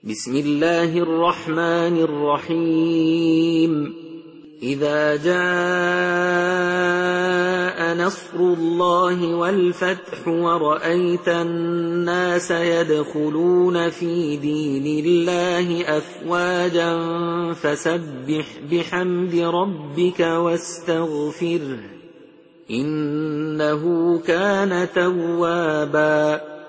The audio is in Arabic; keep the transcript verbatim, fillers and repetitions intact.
بسم الله الرحمن الرحيم إذا جاء نصر الله والفتح ورأيت الناس يدخلون في دين الله أفواجا فسبح بحمد ربك واستغفره إنه كان توابا.